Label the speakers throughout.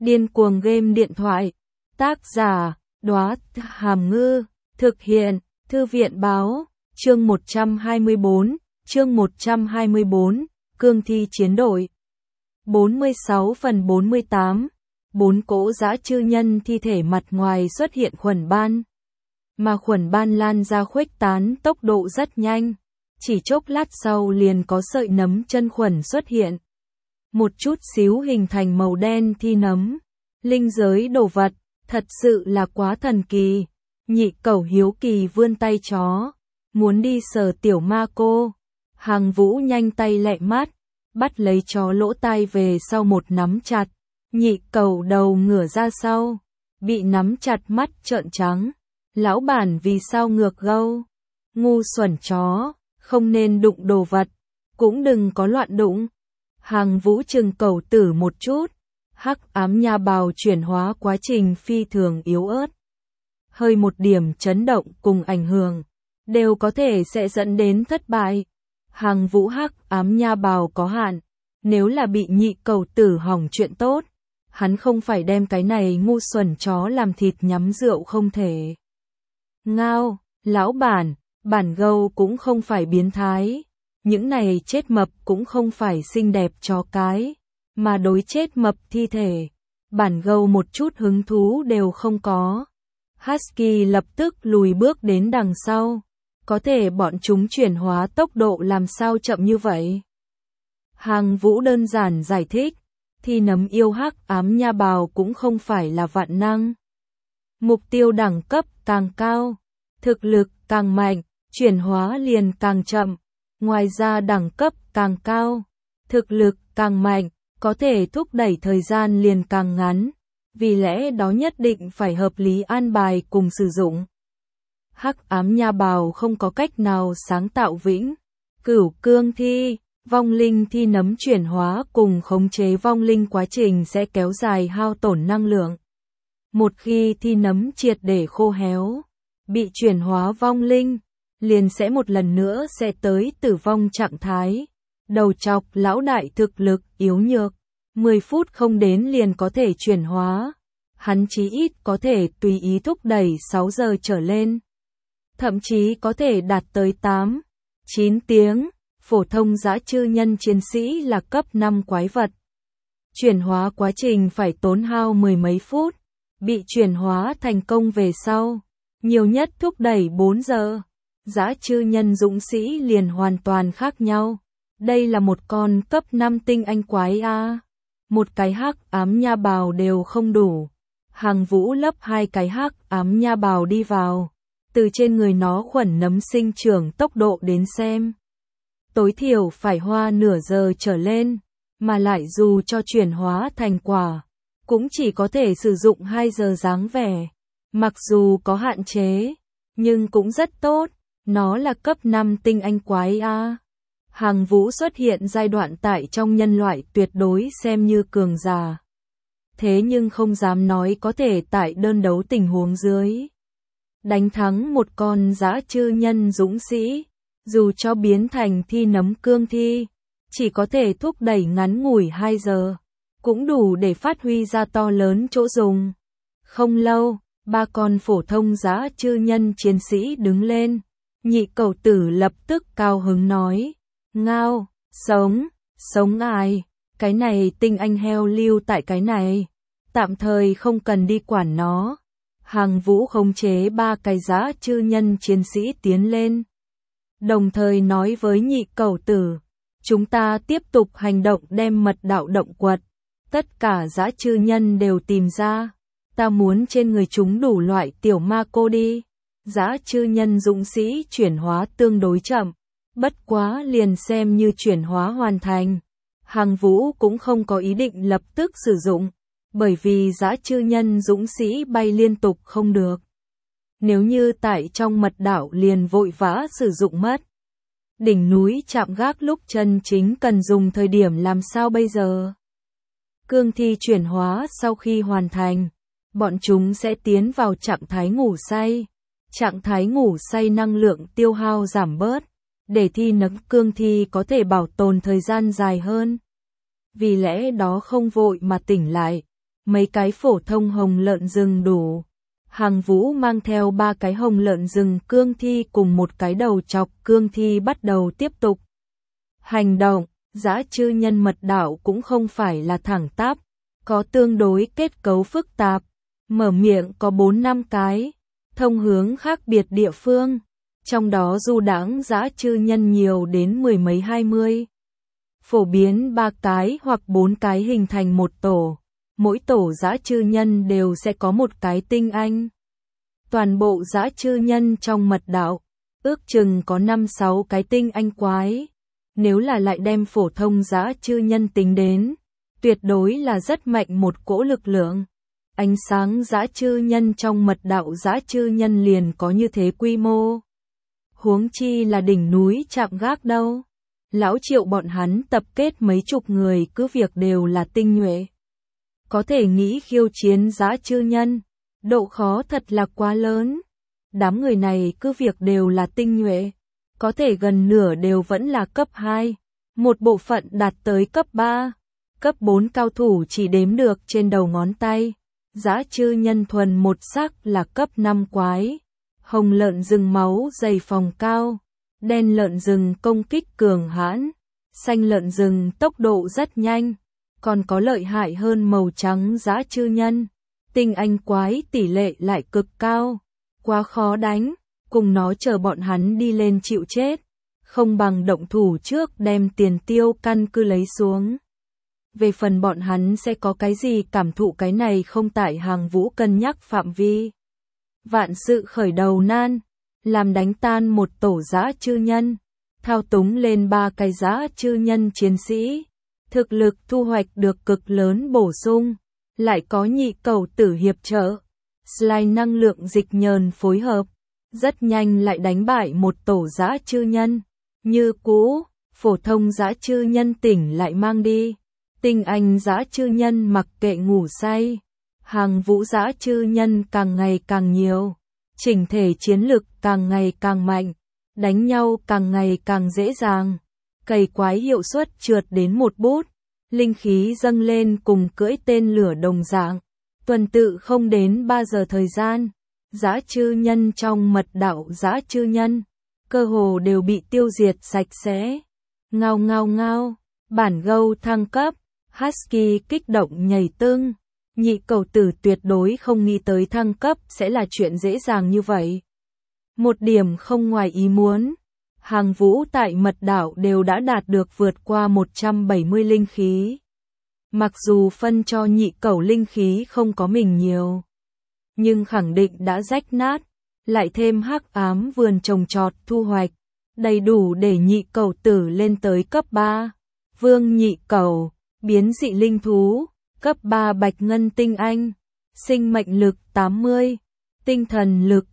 Speaker 1: Điên cuồng game điện thoại. Tác giả, Đóa Hàm Ngư. Thực hiện, Thư viện báo. Chương 124, Cương thi chiến đội. 46/48. 4 cỗ dã chư nhân thi thể mặt ngoài xuất hiện khuẩn ban. Mà khuẩn ban lan ra khuếch tán tốc độ rất nhanh. Chỉ chốc lát sau liền có sợi nấm chân khuẩn xuất hiện. Một chút xíu hình thành màu đen thi nấm. Linh giới đồ vật, thật sự là quá thần kỳ. Nhị Cẩu hiếu kỳ vươn tay chó, muốn đi sờ tiểu ma cô. Hàng Vũ nhanh tay lẹ mắt, bắt lấy chó lỗ tai về sau một nắm chặt. Nhị Cẩu đầu ngửa ra sau, bị nắm chặt mắt trợn trắng. Lão bản vì sao ngược gâu? Ngu xuẩn chó, không nên đụng đồ vật, cũng đừng có loạn đụng. Hàng Vũ trừng Cẩu Tử một chút. Hắc ám nha bào chuyển hóa quá trình phi thường yếu ớt. Hơi một điểm chấn động cùng ảnh hưởng, đều có thể sẽ dẫn đến thất bại. Hàng Vũ hắc ám nha bào có hạn, nếu là bị Nhị Cẩu Tử hỏng chuyện tốt, hắn không phải đem cái này ngu xuẩn chó làm thịt nhắm rượu không thể. Ngao, lão bản gâu cũng không phải biến thái, những này chết mập cũng không phải xinh đẹp chó cái, mà đối chết mập thi thể, bản gâu một chút hứng thú đều không có. Husky lập tức lùi bước đến đằng sau, có thể bọn chúng chuyển hóa tốc độ làm sao chậm như vậy? Hàng Vũ đơn giản giải thích, thi nấm yêu hắc ám nha bào cũng không phải là vạn năng. Mục tiêu đẳng cấp càng cao, thực lực càng mạnh, chuyển hóa liền càng chậm. Ngoài ra đẳng cấp càng cao, thực lực càng mạnh, có thể thúc đẩy thời gian liền càng ngắn. Vì lẽ đó nhất định phải hợp lý an bài cùng sử dụng. Hắc ám nha bào không có cách nào sáng tạo vĩnh cửu cương thi, vong linh thi nấm chuyển hóa cùng khống chế vong linh quá trình sẽ kéo dài hao tổn năng lượng. Một khi thi nấm triệt để khô héo, bị chuyển hóa vong linh, liền sẽ một lần nữa sẽ tới tử vong trạng thái. Đầu chọc lão đại thực lực yếu nhược, 10 phút không đến liền có thể chuyển hóa. Hắn chí ít có thể tùy ý thúc đẩy 6 giờ trở lên. Thậm chí có thể đạt tới 8, 9 tiếng. Phổ thông dã chư nhân chiến sĩ là cấp 5 quái vật. Chuyển hóa quá trình phải tốn hao 10 mấy phút. Bị chuyển hóa thành công về sau, nhiều nhất thúc đẩy 4 giờ. Dã chư nhân dũng sĩ liền hoàn toàn khác nhau. Đây là một con cấp 5 tinh anh quái a. Một cái hắc ám nha bào đều không đủ. Hàng Vũ lấp 2 cái hắc ám nha bào đi vào. Từ trên người nó khuẩn nấm sinh trưởng tốc độ đến xem, tối thiểu phải hoa nửa giờ trở lên, mà lại dù cho chuyển hóa thành quả, cũng chỉ có thể sử dụng 2 giờ dáng vẻ. Mặc dù có hạn chế, nhưng cũng rất tốt, nó là cấp 5 tinh anh quái a. Hàng Vũ xuất hiện giai đoạn tại trong nhân loại tuyệt đối xem như cường giả. Thế nhưng không dám nói có thể tại đơn đấu tình huống dưới đánh thắng một con dã chư nhân dũng sĩ, dù cho biến thành thi nấm cương thi, chỉ có thể thúc đẩy ngắn ngủi 2 giờ, cũng đủ để phát huy ra to lớn chỗ dùng. Không lâu, 3 con phổ thông dã chư nhân chiến sĩ đứng lên, Nhị Cẩu Tử lập tức cao hứng nói, ngao, sống ai, cái này tinh anh heo lưu tại cái này, tạm thời không cần đi quản nó. Hàng Vũ khống chế 3 cái dã chư nhân chiến sĩ tiến lên, đồng thời nói với Nhị Cẩu Tử, chúng ta tiếp tục hành động đem mật đạo động quật, tất cả dã chư nhân đều tìm ra, ta muốn trên người chúng đủ loại tiểu ma cô đi. Dã chư nhân dũng sĩ chuyển hóa tương đối chậm, bất quá liền xem như chuyển hóa hoàn thành. Hàng Vũ cũng không có ý định lập tức sử dụng, bởi vì dã chư nhân dũng sĩ bay liên tục không được. Nếu như tại trong mật đảo liền vội vã sử dụng mất. Đỉnh núi chạm gác lúc chân chính cần dùng thời điểm làm sao bây giờ? Cương thi chuyển hóa sau khi hoàn thành, bọn chúng sẽ tiến vào trạng thái ngủ say. Trạng thái ngủ say năng lượng tiêu hao giảm bớt, để thi nấm cương thi có thể bảo tồn thời gian dài hơn. Vì lẽ đó không vội mà tỉnh lại, mấy cái phổ thông hồng lợn rừng đủ. Hàng Vũ mang theo 3 cái hồng lợn rừng cương thi cùng một cái đầu chọc cương thi bắt đầu tiếp tục hành động. Dã chư nhân mật đạo cũng không phải là thẳng tắp, có tương đối kết cấu phức tạp, mở miệng có 4-5 cái, thông hướng khác biệt địa phương, trong đó du đãng dã chư nhân nhiều đến 10 mấy 20. Phổ biến 3 cái hoặc 4 cái hình thành một tổ, mỗi tổ dã chư nhân đều sẽ có một cái tinh anh. Toàn bộ dã chư nhân trong mật đạo, ước chừng có 5-6 cái tinh anh quái. Nếu là lại đem phổ thông dã chư nhân tính đến, tuyệt đối là rất mạnh một cỗ lực lượng. Ánh sáng dã chư nhân trong mật đạo dã chư nhân liền có như thế quy mô. Huống chi là đỉnh núi chạm gác đâu. Lão Triệu bọn hắn tập kết mấy chục người cứ việc đều là tinh nhuệ. Có thể nghĩ khiêu chiến dã chư nhân, độ khó thật là quá lớn. Đám người này cứ việc đều là tinh nhuệ. Có thể gần nửa đều vẫn là cấp 2, một bộ phận đạt tới cấp 3, cấp 4 cao thủ chỉ đếm được trên đầu ngón tay. Dã chư nhân thuần một sắc là cấp 5 quái. Hồng lợn rừng máu dày phòng cao, đen lợn rừng công kích cường hãn, xanh lợn rừng tốc độ rất nhanh, còn có lợi hại hơn màu trắng dã chư nhân. Tinh anh quái tỷ lệ lại cực cao, quá khó đánh. Cùng nó chờ bọn hắn đi lên chịu chết, không bằng động thủ trước đem tiền tiêu căn cứ lấy xuống. Về phần bọn hắn sẽ có cái gì cảm thụ cái này không tại Hàng Vũ cân nhắc phạm vi. Vạn sự khởi đầu nan, làm đánh tan một tổ dã chư nhân, thao túng lên 3 cái dã chư nhân chiến sĩ, thực lực thu hoạch được cực lớn bổ sung, lại có nhị cầu tử hiệp trợ, slide năng lượng dịch nhờn phối hợp. Rất nhanh lại đánh bại một tổ dã chư nhân. Như cũ, phổ thông dã chư nhân tỉnh lại mang đi. Tinh anh dã chư nhân mặc kệ ngủ say. Hàng Vũ dã chư nhân càng ngày càng nhiều. Chỉnh thể chiến lực càng ngày càng mạnh. Đánh nhau càng ngày càng dễ dàng. Cày quái hiệu suất trượt đến một bút. Linh khí dâng lên cùng cưỡi tên lửa đồng dạng. Tuần tự không đến 3 giờ thời gian. Dã chư nhân trong mật đạo dã chư nhân, cơ hồ đều bị tiêu diệt sạch sẽ. Ngao ngao ngao, bản gâu thăng cấp, Husky kích động nhảy tưng. Nhị cầu tử tuyệt đối không nghĩ tới thăng cấp sẽ là chuyện dễ dàng như vậy. Một điểm không ngoài ý muốn, Hàng Vũ tại mật đảo đều đã đạt được vượt qua 170 linh khí. Mặc dù phân cho nhị cầu linh khí không có mình nhiều, nhưng khẳng định đã rách nát, lại thêm hắc ám vườn trồng trọt thu hoạch, đầy đủ để nhị cầu tử lên tới cấp 3. Vương nhị cầu, biến dị linh thú, cấp 3 bạch ngân tinh anh, sinh mệnh lực 80, tinh thần lực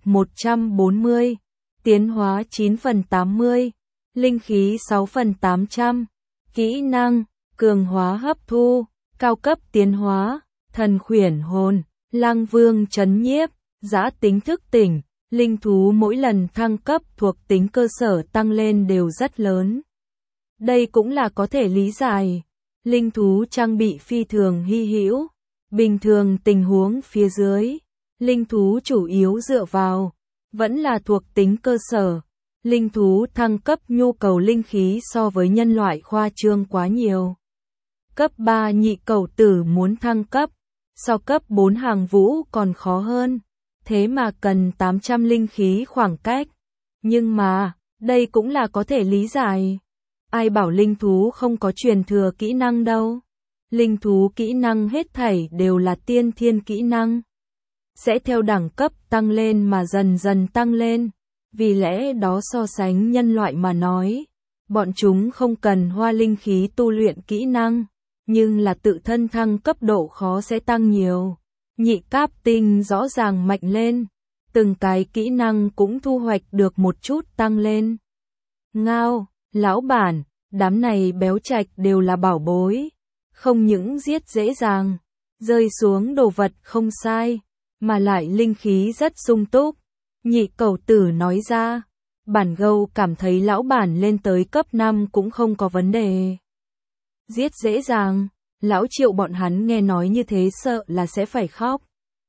Speaker 1: 140, tiến hóa 9 phần 80, linh khí 6 phần 800, kỹ năng, cường hóa hấp thu, cao cấp tiến hóa, thần khuyển hồn. Lang Vương trấn nhiếp, dã tính thức tỉnh, linh thú mỗi lần thăng cấp thuộc tính cơ sở tăng lên đều rất lớn. Đây cũng là có thể lý giải. Linh thú trang bị phi thường hy hữu, bình thường tình huống phía dưới, linh thú chủ yếu dựa vào, vẫn là thuộc tính cơ sở. Linh thú thăng cấp nhu cầu linh khí so với nhân loại khoa trương quá nhiều. Cấp 3 nhị cầu tử muốn thăng cấp, so cấp 4 Hàng Vũ còn khó hơn, thế mà cần 800 linh khí khoảng cách. Nhưng mà, đây cũng là có thể lý giải. Ai bảo linh thú không có truyền thừa kỹ năng đâu. Linh thú kỹ năng hết thảy đều là tiên thiên kỹ năng. Sẽ theo đẳng cấp tăng lên mà dần dần tăng lên. Vì lẽ đó so sánh nhân loại mà nói, bọn chúng không cần hoa linh khí tu luyện kỹ năng. Nhưng là tự thân thăng cấp độ khó sẽ tăng nhiều. Nhị cáp tinh rõ ràng mạnh lên, từng cái kỹ năng cũng thu hoạch được một chút tăng lên. Ngao, lão bản, đám này béo trạch đều là bảo bối, không những giết dễ dàng, rơi xuống đồ vật không sai, mà lại linh khí rất sung túc. Nhị cầu tử nói ra, bản gâu cảm thấy lão bản lên tới cấp 5 cũng không có vấn đề. Giết dễ dàng, Lão Triệu bọn hắn nghe nói như thế sợ là sẽ phải khóc.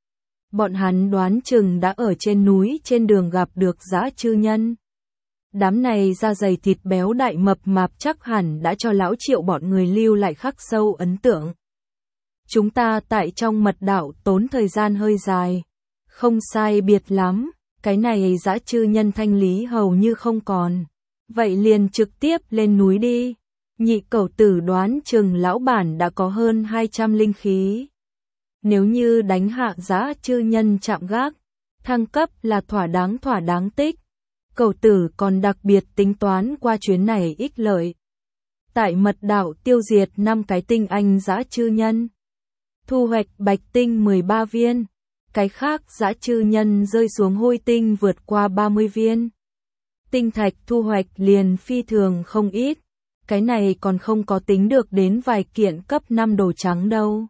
Speaker 1: Bọn hắn đoán chừng đã ở trên núi trên đường gặp được dã chư nhân. Đám này da dày thịt béo đại mập mạp chắc hẳn đã cho Lão Triệu bọn người lưu lại khắc sâu ấn tượng. Chúng ta tại trong mật đạo tốn thời gian hơi dài. Không sai biệt lắm, cái này dã chư nhân thanh lý hầu như không còn. Vậy liền trực tiếp lên núi đi. Nhị Cẩu Tử đoán chừng lão bản đã có hơn 200 linh khí. Nếu như đánh hạ dã chư nhân chạm gác, thăng cấp là thỏa đáng tích. Cẩu Tử còn đặc biệt tính toán qua chuyến này ích lợi. Tại mật đạo tiêu diệt 5 cái tinh anh dã chư nhân. Thu hoạch bạch tinh 13 viên. Cái khác dã chư nhân rơi xuống hôi tinh vượt qua 30 viên. Tinh thạch thu hoạch liền phi thường không ít. Cái này còn không có tính được đến vài kiện cấp 5 đồ trắng đâu.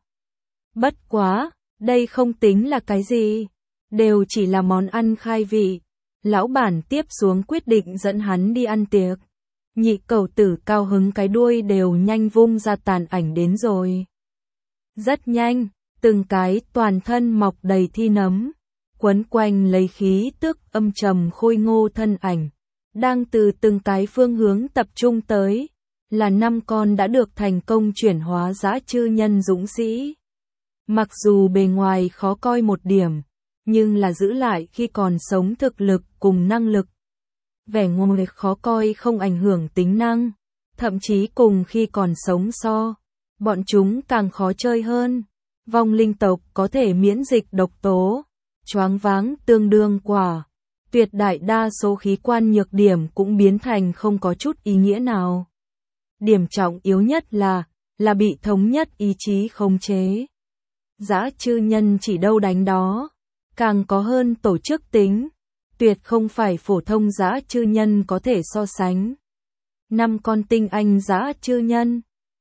Speaker 1: Bất quá, đây không tính là cái gì. Đều chỉ là món ăn khai vị. Lão bản tiếp xuống quyết định dẫn hắn đi ăn tiệc. Nhị Cẩu Tử cao hứng cái đuôi đều nhanh vung ra tàn ảnh đến rồi. Rất nhanh, từng cái toàn thân mọc đầy thi nấm, quấn quanh lấy khí tức âm trầm khôi ngô thân ảnh, đang từ từng cái phương hướng tập trung tới, là 5 con đã được thành công chuyển hóa dã chư nhân dũng sĩ. Mặc dù bề ngoài khó coi một điểm, nhưng là giữ lại khi còn sống thực lực cùng năng lực. Vẻ ngoài khó coi không ảnh hưởng tính năng, thậm chí cùng khi còn sống bọn chúng càng khó chơi hơn. Vong linh tộc có thể miễn dịch độc tố, choáng váng tương đương quả. Tuyệt đại đa số khí quan nhược điểm cũng biến thành không có chút ý nghĩa nào. Điểm trọng yếu nhất là bị thống nhất ý chí khống chế. Dã chư nhân chỉ đâu đánh đó, càng có hơn tổ chức tính, tuyệt không phải phổ thông dã chư nhân có thể so sánh. 5 con tinh anh dã chư nhân,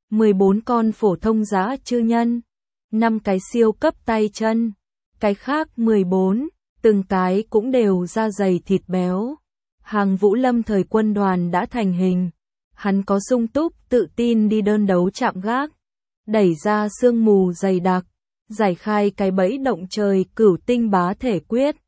Speaker 1: 14 con phổ thông dã chư nhân, 5 cái siêu cấp tay chân, cái khác 14, từng cái cũng đều da dày thịt béo. Hàng Vũ Lâm thời quân đoàn đã thành hình, hắn có sung túc tự tin đi đơn đấu chạm gác, đẩy ra sương mù dày đặc, giải khai cái bẫy động trời cửu tinh bá thể quyết.